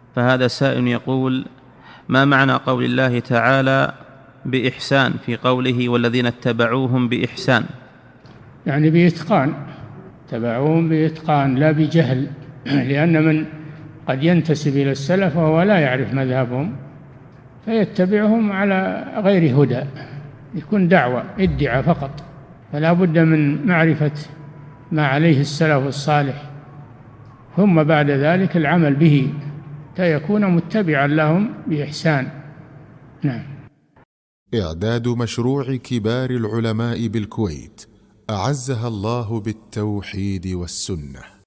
فهذا سائل يقول: ما معنى قول الله تعالى بإحسان في قوله والذين اتبعوهم بإحسان؟ يعني بإتقان، اتبعوهم بإتقان لا بجهل، لأن من قد ينتسب إلى السلف وهو لا يعرف مذهبهم فيتبعهم على غير هدى، يكون دعوة ادعاء فقط، فلا بد من معرفة ما عليه السلف الصالح ثم بعد ذلك العمل به فيكون متبعا لهم بإحسان. نعم. إعداد مشروع كبار العلماء بالكويت أعزها الله بالتوحيد والسنة.